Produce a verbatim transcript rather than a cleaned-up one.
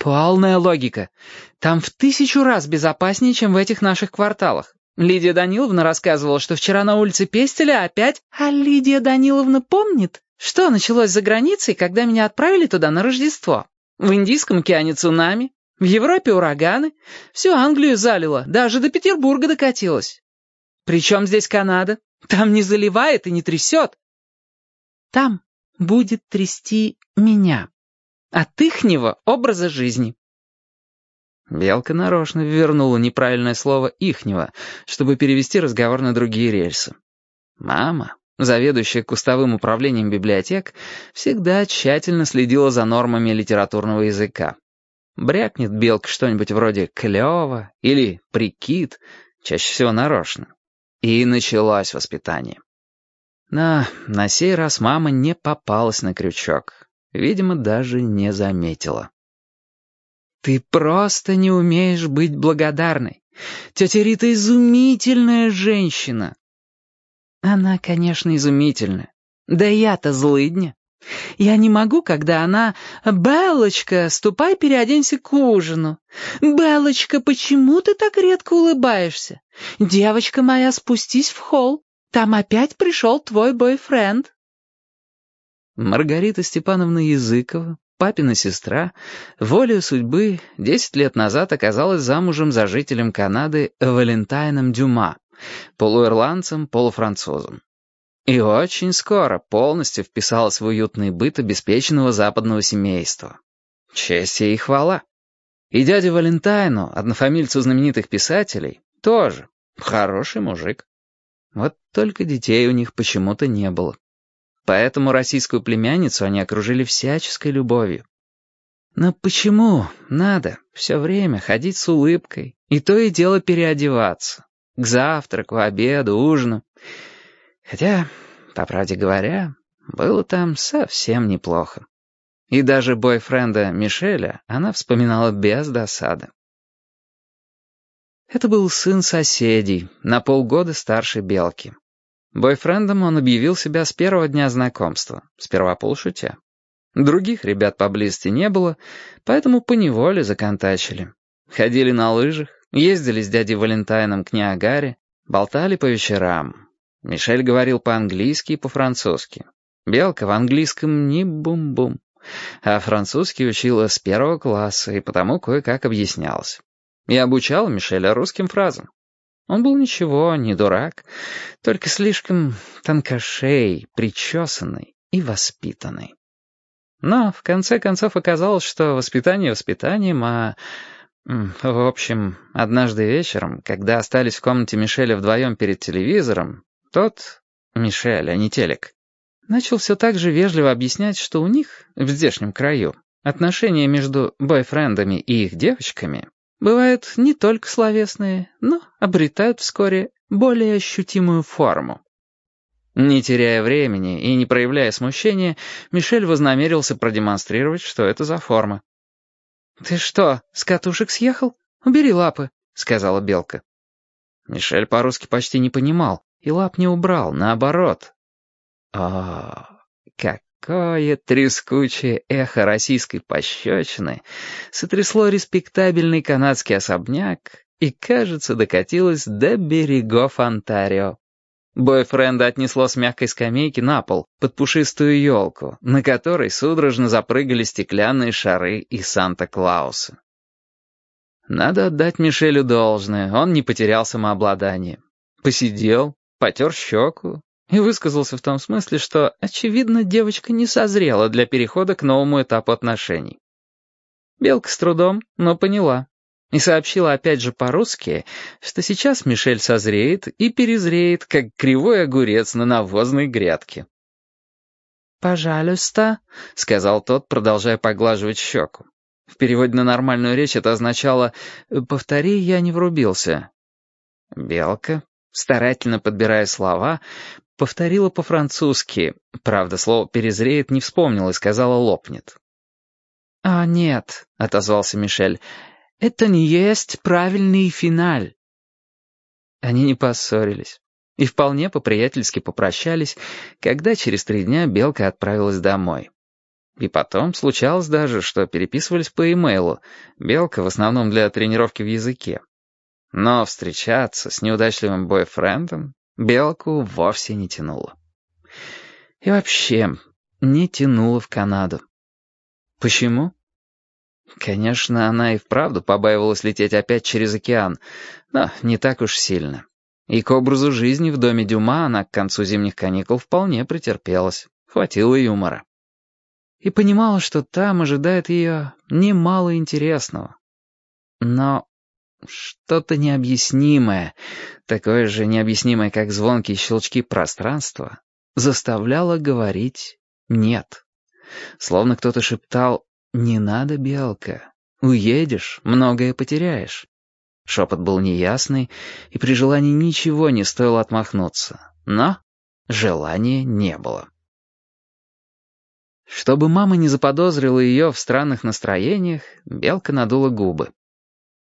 Полная логика. Там в тысячу раз безопаснее, чем в этих наших кварталах. Лидия Даниловна рассказывала, что вчера на улице Пестеля опять... А Лидия Даниловна помнит, что началось за границей, когда меня отправили туда на Рождество? В Индийском океане цунами, в Европе ураганы, всю Англию залило, даже до Петербурга докатилось. Причем здесь Канада? Там не заливает и не трясет. Там будет трясти меня. От ихнего образа жизни. Белка нарочно вернула неправильное слово «ихнего», чтобы перевести разговор на другие рельсы. Мама, заведующая кустовым управлением библиотек, всегда тщательно следила за нормами литературного языка. Брякнет Белка что-нибудь вроде «клёво» или «прикид», чаще всего нарочно. И началось воспитание. Но на сей раз мама не попалась на крючок. Видимо, даже не заметила. «Ты просто не умеешь быть благодарной. Тетя Рита изумительная женщина». «Она, конечно, изумительная. Да я-то злыдня. Я не могу, когда она... Беллочка, ступай переоденься к ужину. Беллочка, почему ты так редко улыбаешься? Девочка моя, спустись в холл. Там опять пришел твой бойфренд». Маргарита Степановна Языкова, папина сестра, волею судьбы десять лет назад оказалась замужем за жителем Канады Валентайном Дюма, полуирландцем, полуфранцузом. И очень скоро полностью вписалась в уютный быт обеспеченного западного семейства. Честь ей и хвала. И дяде Валентайну, однофамильцу знаменитых писателей, тоже хороший мужик. Вот только детей у них почему-то не было. Поэтому российскую племянницу они окружили всяческой любовью. Но почему надо все время ходить с улыбкой и то и дело переодеваться? К завтраку, обеду, ужину. Хотя, по правде говоря, было там совсем неплохо. И даже бойфренда Мишеля она вспоминала без досады. Это был сын соседей, на полгода старше Белки. Бойфрендом он объявил себя с первого дня знакомства, сперва полушутя. Других ребят поблизости не было, поэтому поневоле законтачили. Ходили на лыжах, ездили с дядей Валентайном к Ниагаре, болтали по вечерам. Мишель говорил по-английски и по-французски. Белка в английском ни бум-бум, а французский учила с первого класса и потому кое-как объяснялась. И обучала Мишеля русским фразам. Он был ничего, не дурак, только слишком тонкошей, причесанный и воспитанный. Но в конце концов оказалось, что воспитание воспитанием, а... В общем, однажды вечером, когда остались в комнате Мишеля вдвоем перед телевизором, тот, Мишель, а не телек, начал все так же вежливо объяснять, что у них, в здешнем краю, отношения между бойфрендами и их девочками бывают не только словесные, но обретают вскоре более ощутимую форму. Не теряя времени и не проявляя смущения, Мишель вознамерился продемонстрировать, что это за форма. «Ты что, с катушек съехал? Убери лапы», — сказала Белка. Мишель по-русски почти не понимал, и лап не убрал, наоборот. О, какое трескучее эхо российской пощечины сотрясло респектабельный канадский особняк и, кажется, докатилось до берегов Онтарио. Бойфренда отнесло с мягкой скамейки на пол, под пушистую елку, на которой судорожно запрыгали стеклянные шары и Санта-Клаусы. Надо отдать Мишелю должное, он не потерял самообладание. Посидел, потер щеку и высказался в том смысле, что, очевидно, девочка не созрела для перехода к новому этапу отношений. Белка с трудом, но поняла. И сообщила опять же по-русски, что сейчас Мишель созреет и перезреет, как кривой огурец на навозной грядке. «Пожалуйста», — сказал тот, продолжая поглаживать щеку. В переводе на нормальную речь это означало «повтори, я не врубился». Белка, старательно подбирая слова, повторила по-французски, правда, слово «перезреет» не вспомнила и сказала «лопнет». «А нет», — отозвался Мишель, — «это не есть правильный финаль». Они не поссорились и вполне по-приятельски попрощались, когда через три дня Белка отправилась домой. И потом случалось даже, что переписывались по имейлу, Белка в основном для тренировки в языке. Но встречаться с неудачливым бойфрендом Белку вовсе не тянуло. И вообще не тянуло в Канаду. Почему? Конечно, она и вправду побаивалась лететь опять через океан, но не так уж сильно. И к образу жизни в доме Дюма она к концу зимних каникул вполне претерпелась, хватило юмора. И понимала, что там ожидает ее немало интересного. Но что-то необъяснимое, такое же необъяснимое, как звонкие щелчки пространства, заставляло говорить «нет». Словно кто-то шептал «не надо, Белка, уедешь, многое потеряешь». Шепот был неясный, и при желании ничего не стоило отмахнуться, но желания не было. Чтобы мама не заподозрила ее в странных настроениях, Белка надула губы.